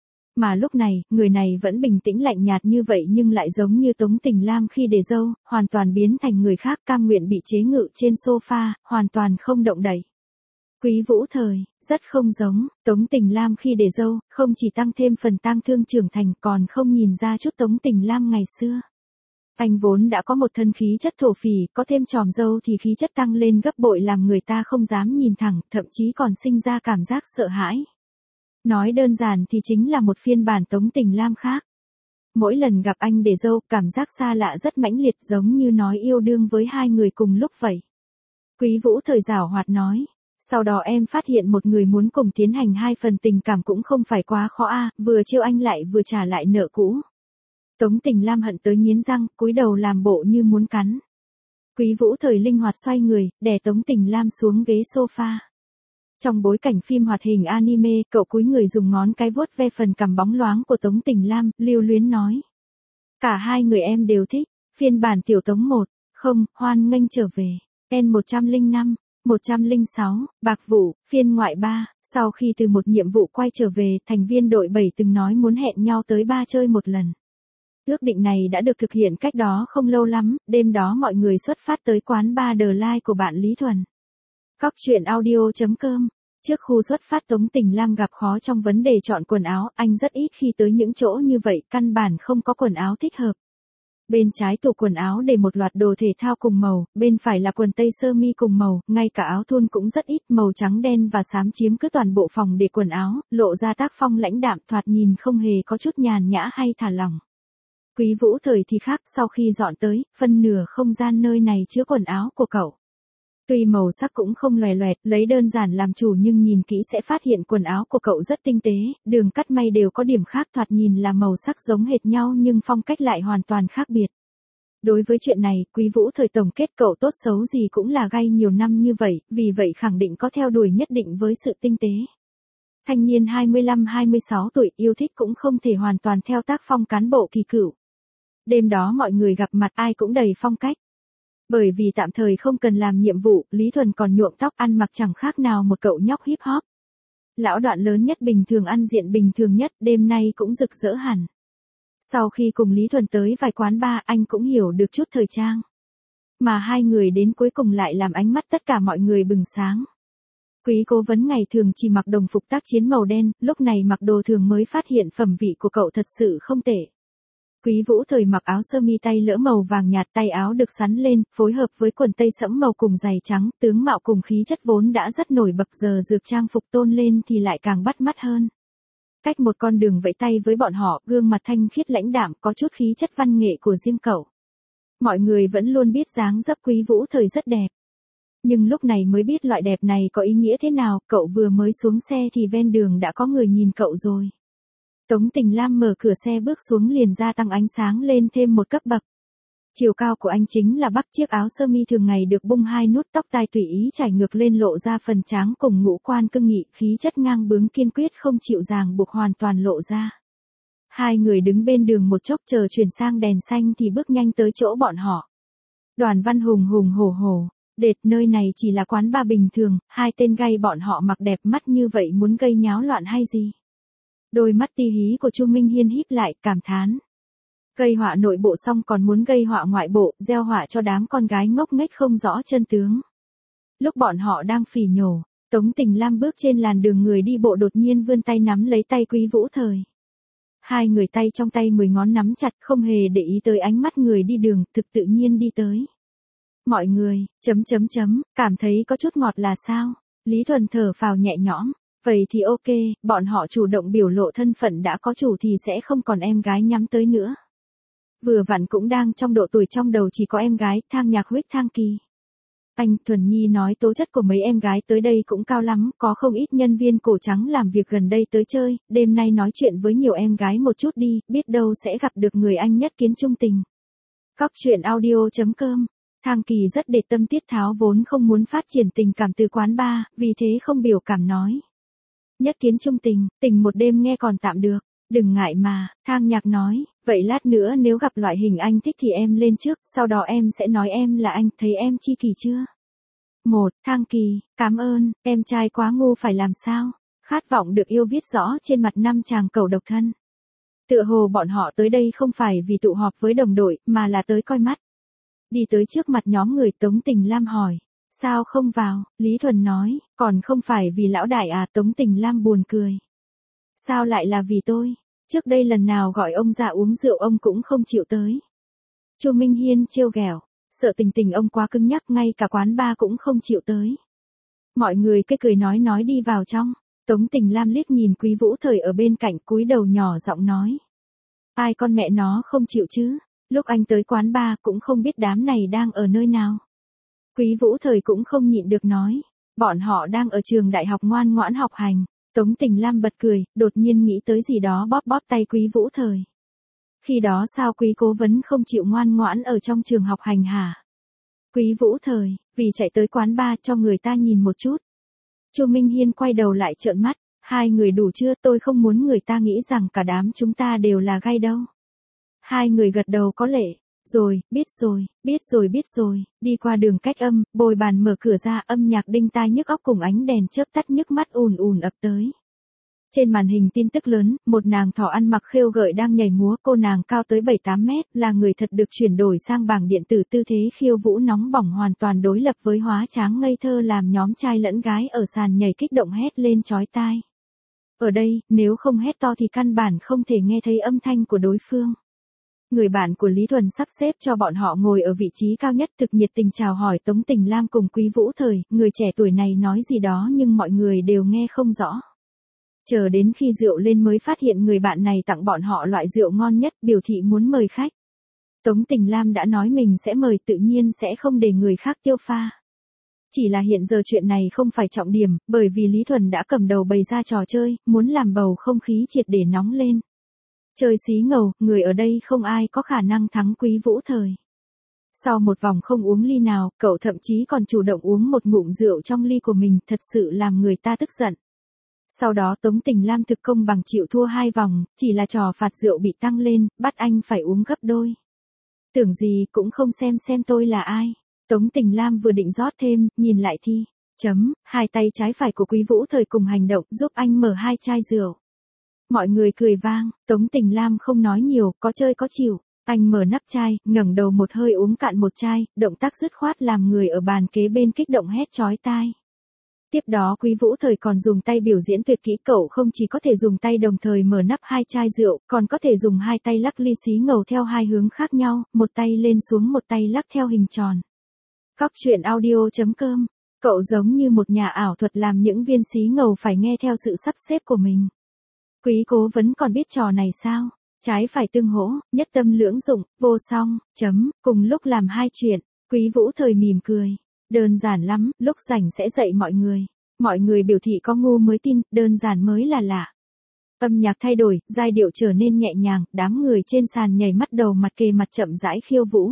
Mà lúc này, người này vẫn bình tĩnh lạnh nhạt như vậy nhưng lại giống như Tống Tình Lam khi để dâu, hoàn toàn biến thành người khác, cam nguyện bị chế ngự trên sofa, hoàn toàn không động đậy. Quý Vũ thời, rất không giống, Tống Tình Lam khi để dâu, không chỉ tăng thêm phần tang thương trưởng thành còn không nhìn ra chút Tống Tình Lam ngày xưa. Anh vốn đã có một thân khí chất thổ phỉ, có thêm chòm râu thì khí chất tăng lên gấp bội làm người ta không dám nhìn thẳng, thậm chí còn sinh ra cảm giác sợ hãi. Nói đơn giản thì chính là một phiên bản Tống Tình Lam khác. Mỗi lần gặp anh để dâu, cảm giác xa lạ rất mãnh liệt giống như nói yêu đương với hai người cùng lúc vậy. Quý Vũ Thời giảo hoạt nói. Sau đó em phát hiện một người muốn cùng tiến hành hai phần tình cảm cũng không phải quá khó vừa chiêu anh lại vừa trả lại nợ cũ. Tống Tình Lam hận tới nghiến răng, cúi đầu làm bộ như muốn cắn. Quý Vũ Thời linh hoạt xoay người, đè Tống Tình Lam xuống ghế sofa. Trong bối cảnh phim hoạt hình anime, cậu cúi người dùng ngón cái vuốt ve phần cằm bóng loáng của Tống Tình Lam, lưu luyến nói. Cả hai người em đều thích, phiên bản tiểu Tống 1, không, hoan nghênh trở về, N105. 106, Bạc Vụ, phiên ngoại 3, sau khi từ một nhiệm vụ quay trở về, thành viên đội 7 từng nói muốn hẹn nhau tới bar chơi một lần. Ước định này đã được thực hiện cách đó không lâu lắm, đêm đó mọi người xuất phát tới quán bar The Light của bạn Lý Thuần. Cóc truyện audio.com. Trước khu xuất phát Tống Tình Lam gặp khó trong vấn đề chọn quần áo, anh rất ít khi tới những chỗ như vậy, căn bản không có quần áo thích hợp. Bên trái tủ quần áo để một loạt đồ thể thao cùng màu, bên phải là quần tây sơ mi cùng màu, ngay cả áo thun cũng rất ít, màu trắng đen và xám chiếm cứ toàn bộ phòng để quần áo, lộ ra tác phong lãnh đạm, thoạt nhìn không hề có chút nhàn nhã hay thả lỏng. Quý Vũ Thời thì khác, sau khi dọn tới, phân nửa không gian nơi này chứa quần áo của cậu. Tuy màu sắc cũng không loè loẹt, lấy đơn giản làm chủ nhưng nhìn kỹ sẽ phát hiện quần áo của cậu rất tinh tế, đường cắt may đều có điểm khác, thoạt nhìn là màu sắc giống hệt nhau nhưng phong cách lại hoàn toàn khác biệt. Đối với chuyện này, Quý Vũ Thời tổng kết cậu tốt xấu gì cũng là gay nhiều năm như vậy, vì vậy khẳng định có theo đuổi nhất định với sự tinh tế. Thanh niên 25-26 tuổi yêu thích cũng không thể hoàn toàn theo tác phong cán bộ kỳ cựu. Đêm đó mọi người gặp mặt ai cũng đầy phong cách. Bởi vì tạm thời không cần làm nhiệm vụ, Lý Thuần còn nhuộm tóc, ăn mặc chẳng khác nào một cậu nhóc hip hop. Lão Đoạn lớn nhất bình thường ăn diện bình thường nhất, đêm nay cũng rực rỡ hẳn. Sau khi cùng Lý Thuần tới vài quán bar, anh cũng hiểu được chút thời trang. Mà hai người đến cuối cùng lại làm ánh mắt tất cả mọi người bừng sáng. Quý cố vấn ngày thường chỉ mặc đồng phục tác chiến màu đen, lúc này mặc đồ thường mới phát hiện phẩm vị của cậu thật sự không tệ. Quý Vũ Thời mặc áo sơ mi tay lỡ màu vàng nhạt, tay áo được sắn lên, phối hợp với quần tây sẫm màu cùng giày trắng, tướng mạo cùng khí chất vốn đã rất nổi bật, giờ dược trang phục tôn lên thì lại càng bắt mắt hơn. Cách một con đường vẫy tay với bọn họ, gương mặt thanh khiết lãnh đạm, có chút khí chất văn nghệ của riêng cậu. Mọi người vẫn luôn biết dáng dấp Quý Vũ Thời rất đẹp. Nhưng lúc này mới biết loại đẹp này có ý nghĩa thế nào, cậu vừa mới xuống xe thì ven đường đã có người nhìn cậu rồi. Tống Tình Lam mở cửa xe bước xuống liền gia tăng ánh sáng lên thêm một cấp bậc. Chiều cao của anh chính là bắc, chiếc áo sơ mi thường ngày được bung hai nút, tóc tai tùy ý trải ngược lên lộ ra phần trán cùng ngũ quan cương nghị, khí chất ngang bướng kiên quyết không chịu ràng buộc hoàn toàn lộ ra. Hai người đứng bên đường một chốc chờ chuyển sang đèn xanh thì bước nhanh tới chỗ bọn họ. Đoàn Văn hùng hùng hổ hổ, đệt, nơi này chỉ là quán bar bình thường, hai tên gay bọn họ mặc đẹp mắt như vậy muốn gây nháo loạn hay gì? Đôi mắt ti hí của Chu Minh Hiên híp lại, cảm thán. Gây họa nội bộ xong còn muốn gây họa ngoại bộ, gieo họa cho đám con gái ngốc nghếch không rõ chân tướng. Lúc bọn họ đang phỉ nhổ, Tống Tình Lam bước trên làn đường người đi bộ đột nhiên vươn tay nắm lấy tay Quý Vũ Thời. Hai người tay trong tay 10 ngón nắm chặt, không hề để ý tới ánh mắt người đi đường, thực tự nhiên đi tới. Mọi người, cảm thấy có chút ngọt là sao? Lý Thuần thở phào nhẹ nhõm. Vậy thì ok, bọn họ chủ động biểu lộ thân phận đã có chủ thì sẽ không còn em gái nhắm tới nữa. Vừa vặn cũng đang trong độ tuổi trong đầu chỉ có em gái, Thang Nhạc Huyết Thang Kỳ. Anh Thuần Nhi nói tố chất của mấy em gái tới đây cũng cao lắm, có không ít nhân viên cổ trắng làm việc gần đây tới chơi, đêm nay nói chuyện với nhiều em gái một chút đi, biết đâu sẽ gặp được người anh nhất kiến chung tình. Cóc truyện audio.com. Thang Kỳ rất để tâm tiết tháo vốn không muốn phát triển tình cảm từ quán bar, vì thế không biểu cảm nói. Nhất kiến chung tình, tình một đêm nghe còn tạm được, đừng ngại mà, Thang Nhạc nói, vậy lát nữa nếu gặp loại hình anh thích thì em lên trước, sau đó em sẽ nói em là anh, thấy em chi kỳ chưa? Thang Kỳ, cảm ơn, em trai quá ngu phải làm sao? Khát vọng được yêu viết rõ trên mặt năm chàng cầu độc thân. Tựa hồ bọn họ tới đây không phải vì tụ họp với đồng đội, mà là tới coi mắt. Đi tới trước mặt nhóm người, Tống Tình Lam hỏi. Sao không vào? Lý Thuần nói, còn không phải vì lão đại à? Tống Tình Lam buồn cười. Sao lại là vì tôi? Trước đây lần nào gọi ông ra uống rượu ông cũng không chịu tới. Chu Minh Hiên trêu ghẹo, sợ Tình Tình ông quá cứng nhắc, ngay cả quán bar cũng không chịu tới. Mọi người cười nói đi vào trong. Tống Tình Lam liếc nhìn Quý Vũ Thời ở bên cạnh, cúi đầu nhỏ giọng nói. Ai con mẹ nó không chịu chứ, lúc anh tới quán bar cũng không biết đám này đang ở nơi nào. Quý Vũ Thời cũng không nhịn được nói. Bọn họ đang ở trường đại học ngoan ngoãn học hành. Tống Tình Lam bật cười, đột nhiên nghĩ tới gì đó bóp bóp tay Quý Vũ Thời. Khi đó sao Quý cố vấn không chịu ngoan ngoãn ở trong trường học hành hả? Quý Vũ Thời, vì chạy tới quán bar cho người ta nhìn một chút. Chu Minh Hiên quay đầu lại trợn mắt, hai người đủ chưa, tôi không muốn người ta nghĩ rằng cả đám chúng ta đều là gay đâu. Hai người gật đầu có lệ. Rồi, biết rồi, đi qua đường cách âm, bồi bàn mở cửa ra, âm nhạc đinh tai nhức óc cùng ánh đèn chớp tắt nhức mắt ùn ùn ập tới. Trên màn hình tin tức lớn, một nàng thỏ ăn mặc khêu gợi đang nhảy múa, cô nàng cao tới 7-8 mét, là người thật được chuyển đổi sang bảng điện tử, tư thế khiêu vũ nóng bỏng hoàn toàn đối lập với hóa tráng ngây thơ, làm nhóm trai lẫn gái ở sàn nhảy kích động hét lên chói tai. Ở đây, nếu không hét to thì căn bản không thể nghe thấy âm thanh của đối phương. Người bạn của Lý Thuần sắp xếp cho bọn họ ngồi ở vị trí cao nhất, thực nhiệt tình chào hỏi Tống Tình Lam cùng Quý Vũ Thời, người trẻ tuổi này nói gì đó nhưng mọi người đều nghe không rõ. Chờ đến khi rượu lên mới phát hiện người bạn này tặng bọn họ loại rượu ngon nhất, biểu thị muốn mời khách. Tống Tình Lam đã nói mình sẽ mời, tự nhiên sẽ không để người khác tiêu pha. Chỉ là hiện giờ chuyện này không phải trọng điểm, bởi vì Lý Thuần đã cầm đầu bày ra trò chơi, muốn làm bầu không khí triệt để nóng lên. Chơi xí ngầu, người ở đây không ai có khả năng thắng Quý Vũ Thời. Sau một vòng không uống ly nào, cậu thậm chí còn chủ động uống một ngụm rượu trong ly của mình, thật sự làm người ta tức giận. Sau đó Tống Tình Lam thực công bằng chịu thua 2 vòng, chỉ là trò phạt rượu bị tăng lên, bắt anh phải uống gấp đôi. Tưởng gì cũng không xem tôi là ai. Tống Tình Lam vừa định rót thêm, nhìn lại thì, hai tay trái phải của Quý Vũ Thời cùng hành động giúp anh mở 2 chai rượu. Mọi người cười vang, Tống Tình Lam không nói nhiều, có chơi có chịu. Anh mở nắp chai, ngẩng đầu một hơi uống cạn một chai, động tác dứt khoát làm người ở bàn kế bên kích động hét chói tai. Tiếp đó Quý Vũ Thời còn dùng tay biểu diễn tuyệt kỹ, cậu không chỉ có thể dùng tay đồng thời mở nắp 2 chai rượu, còn có thể dùng 2 tay lắc ly xí ngầu theo 2 hướng khác nhau, một tay lên xuống một tay lắc theo hình tròn. Cóc truyện audio.com, cậu giống như một nhà ảo thuật làm những viên xí ngầu phải nghe theo sự sắp xếp của mình. Quý cố vấn còn biết trò này sao? Trái phải tương hỗ, nhất tâm lưỡng dụng, vô song, cùng lúc làm 2 chuyện. Quý Vũ Thời mỉm cười. Đơn giản lắm, lúc rảnh sẽ dạy mọi người. Mọi người biểu thị có ngu mới tin, đơn giản mới là lạ. Âm nhạc thay đổi, giai điệu trở nên nhẹ nhàng, đám người trên sàn nhảy mắt đầu mặt kề mặt chậm rãi khiêu vũ.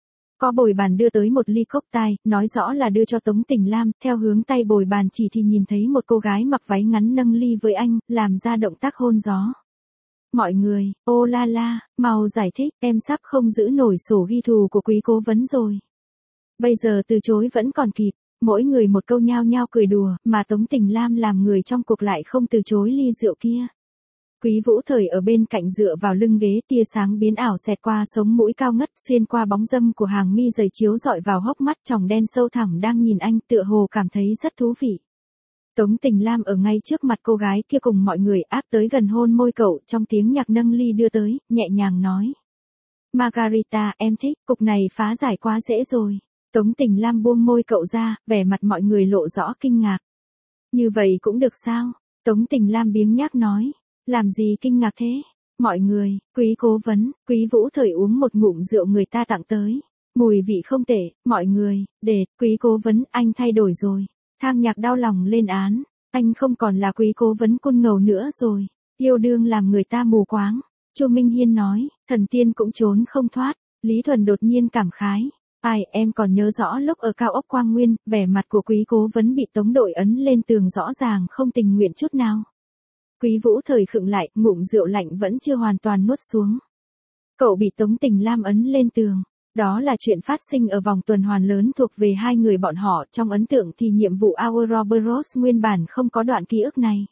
Có bồi bàn đưa tới một ly cốc tai, nói rõ là đưa cho Tống Tình Lam, theo hướng tay bồi bàn chỉ thì nhìn thấy một cô gái mặc váy ngắn nâng ly với anh, làm ra động tác hôn gió. Mọi người, ô la la, mau giải thích, em sắp không giữ nổi sổ ghi thù của Quý cố vấn rồi. Bây giờ từ chối vẫn còn kịp, mỗi người một câu nhao nhao cười đùa, mà Tống Tình Lam làm người trong cuộc lại không từ chối ly rượu kia. Quý Vũ Thời ở bên cạnh dựa vào lưng ghế, tia sáng biến ảo xẹt qua sống mũi cao ngất, xuyên qua bóng râm của hàng mi dày chiếu rọi vào hốc mắt tròng đen sâu thẳm đang nhìn anh, tựa hồ cảm thấy rất thú vị. Tống Tình Lam ở ngay trước mặt cô gái kia cùng mọi người áp tới gần hôn môi cậu, trong tiếng nhạc nâng ly đưa tới, nhẹ nhàng nói. Margarita, em thích, cục này phá giải quá dễ rồi. Tống Tình Lam buông môi cậu ra, vẻ mặt mọi người lộ rõ kinh ngạc. Như vậy cũng được sao? Tống Tình Lam biếng nhác nói. Làm gì kinh ngạc thế? Mọi người, Quý cố vấn, Quý Vũ Thời uống một ngụm rượu người ta tặng tới. Mùi vị không tệ, mọi người, Quý cố vấn, anh thay đổi rồi. Thang Nhạc đau lòng lên án, anh không còn là Quý cố vấn côn ngầu nữa rồi. Yêu đương làm người ta mù quáng. Chu Minh Hiên nói, thần tiên cũng trốn không thoát. Lý Thuần đột nhiên cảm khái. Ai, em còn nhớ rõ lúc ở cao ốc Quang Nguyên, vẻ mặt của Quý cố vấn bị Tống đội ấn lên tường rõ ràng không tình nguyện chút nào. Quý Vũ Thời khựng lại, ngụm rượu lạnh vẫn chưa hoàn toàn nuốt xuống. Cậu bị Tống Tình Lam ấn lên tường. Đó là chuyện phát sinh ở vòng tuần hoàn lớn thuộc về hai người bọn họ, trong ấn tượng thì nhiệm vụ Ouroboros nguyên bản không có đoạn ký ức này.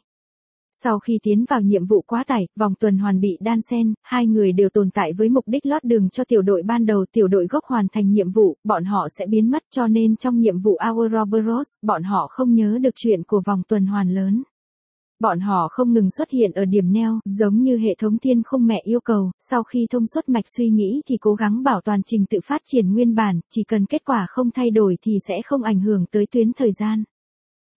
Sau khi tiến vào nhiệm vụ quá tải, vòng tuần hoàn bị đan xen, hai người đều tồn tại với mục đích lót đường cho tiểu đội ban đầu, tiểu đội gốc hoàn thành nhiệm vụ, bọn họ sẽ biến mất, cho nên trong nhiệm vụ Ouroboros, bọn họ không nhớ được chuyện của vòng tuần hoàn lớn. Bọn họ không ngừng xuất hiện ở điểm neo, giống như hệ thống thiên khung mẹ yêu cầu, sau khi thông suốt mạch suy nghĩ thì cố gắng bảo toàn trình tự phát triển nguyên bản, chỉ cần kết quả không thay đổi thì sẽ không ảnh hưởng tới tuyến thời gian.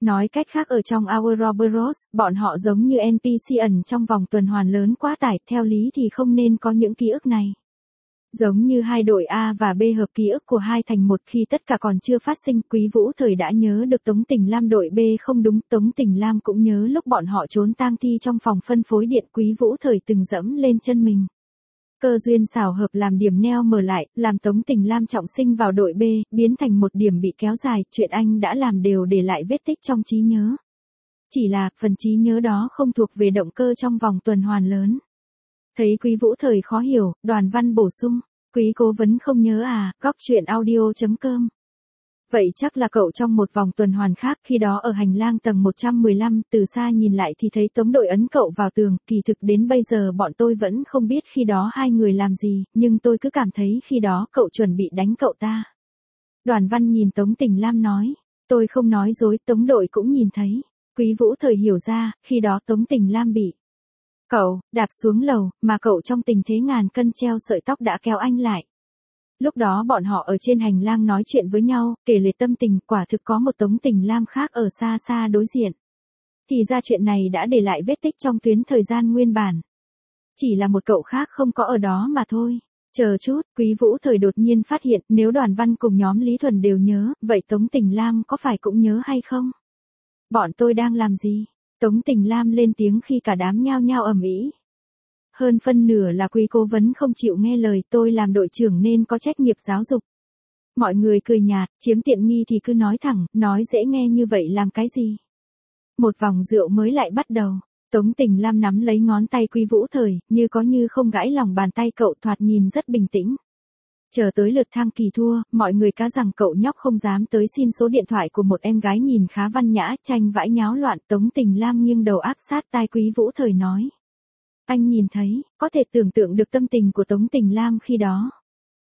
Nói cách khác ở trong Ouroboros, bọn họ giống như NPC ẩn trong vòng tuần hoàn lớn quá tải, theo lý thì không nên có những ký ức này. Giống như hai đội A và B hợp ký ức của hai thành một khi tất cả còn chưa phát sinh, Quý Vũ Thời đã nhớ được Tống Tình Lam đội B không đúng, Tống Tình Lam cũng nhớ lúc bọn họ trốn tang thi trong phòng phân phối điện Quý Vũ Thời từng dẫm lên chân mình. Cơ duyên xảo hợp làm điểm neo mở lại, làm Tống Tình Lam trọng sinh vào đội B, biến thành một điểm bị kéo dài, chuyện anh đã làm đều để lại vết tích trong trí nhớ. Chỉ là, phần trí nhớ đó không thuộc về động cơ trong vòng tuần hoàn lớn. Thấy Quý Vũ Thời khó hiểu, Đoàn Văn bổ sung, Quý cố vấn không nhớ à, góc chuyện audio.com. Vậy chắc là cậu trong một vòng tuần hoàn khác, khi đó ở hành lang tầng 115, từ xa nhìn lại thì thấy Tống đội ấn cậu vào tường, kỳ thực đến bây giờ bọn tôi vẫn không biết khi đó hai người làm gì, nhưng tôi cứ cảm thấy khi đó cậu chuẩn bị đánh cậu ta. Đoàn Văn nhìn Tống Tình Lam nói, tôi không nói dối, Tống đội cũng nhìn thấy. Quý Vũ Thời hiểu ra, khi đó Tống Tình Lam bị cậu đạp xuống lầu, mà cậu trong tình thế ngàn cân treo sợi tóc đã kéo anh lại. Lúc đó bọn họ ở trên hành lang nói chuyện với nhau, kể lể tâm tình, quả thực có một Tống Tình Lam khác ở xa xa đối diện. Thì ra chuyện này đã để lại vết tích trong tuyến thời gian nguyên bản. Chỉ là một cậu khác không có ở đó mà thôi. Chờ chút, Quý Vũ Thời đột nhiên phát hiện nếu Đoàn Văn cùng nhóm Lý Thuần đều nhớ, vậy Tống Tình Lam có phải cũng nhớ hay không? Bọn tôi đang làm gì? Tống Tình Lam lên tiếng khi cả đám nhao nhao ầm ĩ. Hơn phân nửa là Quý cố vấn không chịu nghe lời, tôi làm đội trưởng nên có trách nhiệm giáo dục. Mọi người cười nhạt, chiếm tiện nghi thì cứ nói thẳng, nói dễ nghe như vậy làm cái gì? Một vòng rượu mới lại bắt đầu. Tống Tình Lam nắm lấy ngón tay Quý Vũ Thời, như có như không gãi lòng bàn tay cậu, thoạt nhìn rất bình tĩnh. Chờ tới lượt Thang Kỳ thua, mọi người cá rằng cậu nhóc không dám tới xin số điện thoại của một em gái nhìn khá văn nhã, tranh vãi nháo loạn. Tống Tình Lam nghiêng đầu áp sát tai Quý Vũ Thời nói. Anh nhìn thấy, có thể tưởng tượng được tâm tình của Tống Tình Lam khi đó.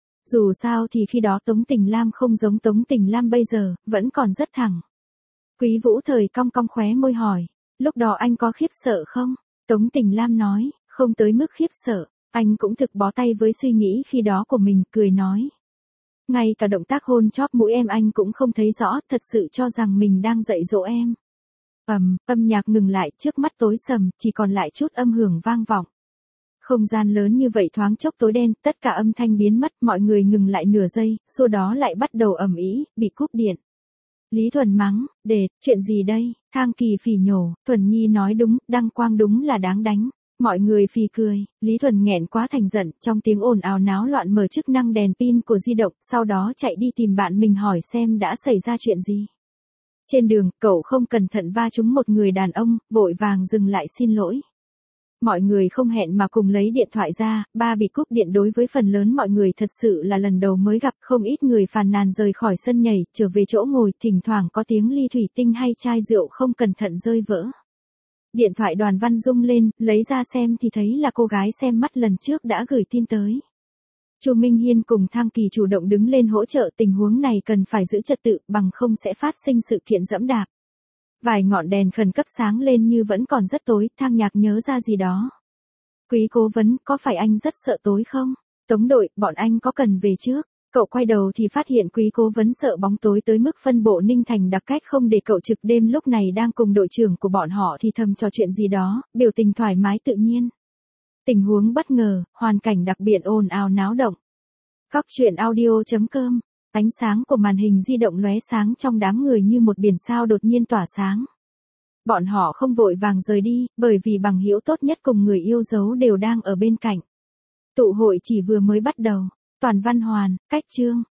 Dù sao thì khi đó Tống Tình Lam không giống Tống Tình Lam bây giờ, vẫn còn rất thẳng. Quý Vũ Thời cong cong khóe môi hỏi, lúc đó anh có khiếp sợ không? Tống Tình Lam nói, không tới mức khiếp sợ, anh cũng thực bó tay với suy nghĩ khi đó của mình, cười nói. Ngay cả động tác hôn chóp mũi em anh cũng không thấy rõ, thật sự cho rằng mình đang dạy dỗ em. Âm nhạc ngừng lại, trước mắt tối sầm, chỉ còn lại chút âm hưởng vang vọng. Không gian lớn như vậy thoáng chốc tối đen, tất cả âm thanh biến mất, mọi người ngừng lại nửa giây, sau đó lại bắt đầu ầm ĩ, bị cúp điện. Lý Thuần mắng, chuyện gì đây? Thang Kỳ phỉ nhổ, Thuần Nhi nói đúng, Đăng Quang đúng là đáng đánh. Mọi người phì cười, Lý Thuần nghẹn quá thành giận, trong tiếng ồn ào náo loạn mở chức năng đèn pin của di động, sau đó chạy đi tìm bạn mình hỏi xem đã xảy ra chuyện gì. Trên đường, cậu không cẩn thận va trúng một người đàn ông, vội vàng dừng lại xin lỗi. Mọi người không hẹn mà cùng lấy điện thoại ra, ba bị cúp điện đối với phần lớn mọi người thật sự là lần đầu mới gặp, không ít người phàn nàn rời khỏi sân nhảy, trở về chỗ ngồi, thỉnh thoảng có tiếng ly thủy tinh hay chai rượu không cẩn thận rơi vỡ. Điện thoại Đoàn Văn rung lên, lấy ra xem thì thấy là cô gái xem mắt lần trước đã gửi tin tới. Chu Minh Hiên cùng Thang Kỳ chủ động đứng lên hỗ trợ, tình huống này cần phải giữ trật tự, bằng không sẽ phát sinh sự kiện dẫm đạp. Vài ngọn đèn khẩn cấp sáng lên như vẫn còn rất tối, Thang Nhạc nhớ ra gì đó. Quý cố vấn, có phải anh rất sợ tối không? Tống đội, bọn anh có cần về trước? Cậu quay đầu thì phát hiện Quý cố vấn sợ bóng tối tới mức phân bộ Ninh Thành đặc cách không để cậu trực đêm, lúc này đang cùng đội trưởng của bọn họ thì thầm trò chuyện gì đó, biểu tình thoải mái tự nhiên. Tình huống bất ngờ, hoàn cảnh đặc biệt ồn ào náo động. Góc chuyện audio.com. Ánh sáng của màn hình di động lóe sáng trong đám người như một biển sao đột nhiên tỏa sáng. Bọn họ không vội vàng rời đi, bởi vì bằng hữu tốt nhất cùng người yêu dấu đều đang ở bên cạnh. Tụ hội chỉ vừa mới bắt đầu. Toàn Văn Hoàn, Cách Chương.